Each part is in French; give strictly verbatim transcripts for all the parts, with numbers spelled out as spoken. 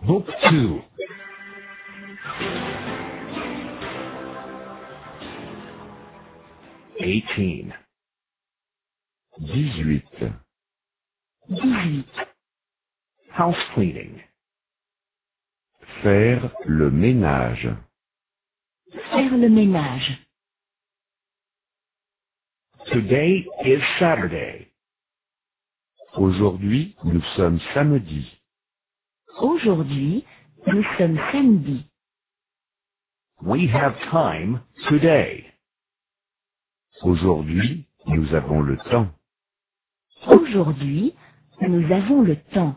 Book two. Eighteen. dix-huit. dix-huit. House cleaning. Faire le ménage. Faire le ménage. Today is Saturday. Aujourd'hui, nous sommes samedi. Aujourd'hui, nous sommes samedi. We have time today. Aujourd'hui, nous avons le temps. Aujourd'hui, nous avons le temps.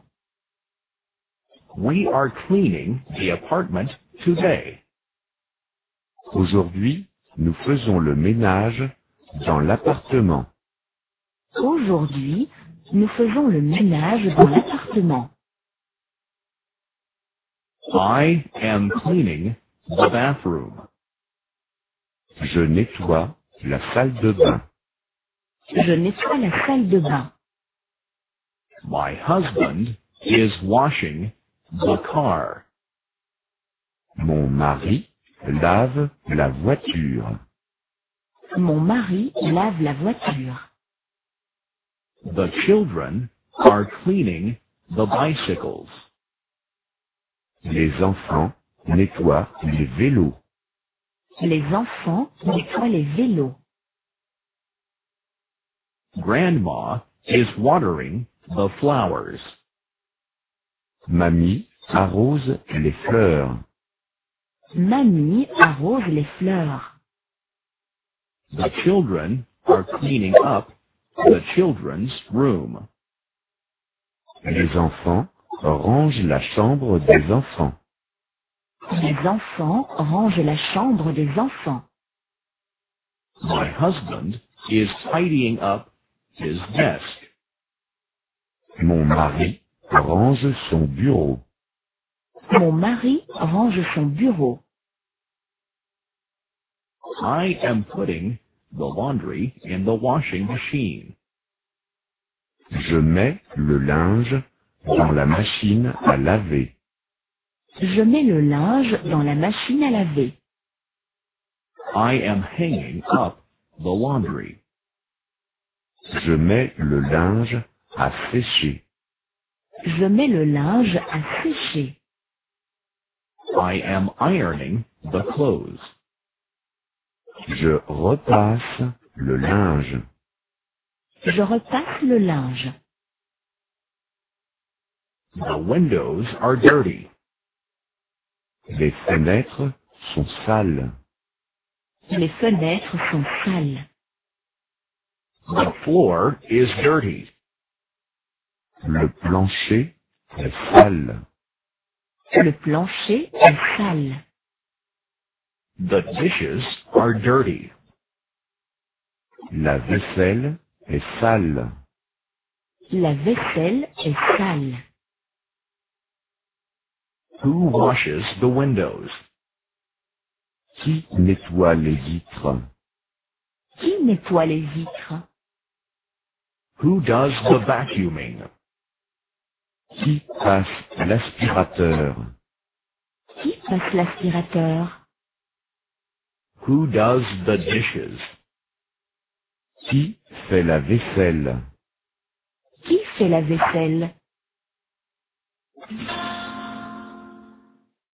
We are cleaning the apartment today. Aujourd'hui, nous faisons le ménage dans l'appartement. Aujourd'hui, nous faisons le ménage dans l'appartement. I am cleaning the bathroom. Je nettoie la salle de bain. Je nettoie la salle de bain. My husband is washing the car. Mon mari lave la voiture. Mon mari lave la voiture. The children are cleaning the bicycles. Les enfants nettoient les vélos. Les enfants nettoient les vélos. Grandma is watering the flowers. Mamie arrose les fleurs. Mamie arrose les fleurs. The children are cleaning up the children's room. Les enfants rangent la chambre des enfants. Les enfants rangent la chambre des enfants. My husband is tidying up his desk. Mon mari range son bureau. Mon mari range son bureau. I am putting the laundry in the washing machine. Je mets le linge dans la machine à laver. Je mets le linge dans la machine à laver. I am hanging up the laundry. Je mets le linge à sécher. Je mets le linge à sécher. I am ironing the clothes. Je repasse le linge. Je repasse le linge. The windows are dirty. Les fenêtres sont sales. Les fenêtres sont sales. The floor is dirty. Le plancher est sale. Le plancher est sale. The dishes are dirty. La vaisselle est sale. La vaisselle est sale. Who washes the windows? Qui nettoie les vitres? Qui nettoie les vitres? Who does the vacuuming? Qui passe l'aspirateur? Qui passe l'aspirateur? Who does the dishes? Qui fait la vaisselle? Qui fait la vaisselle?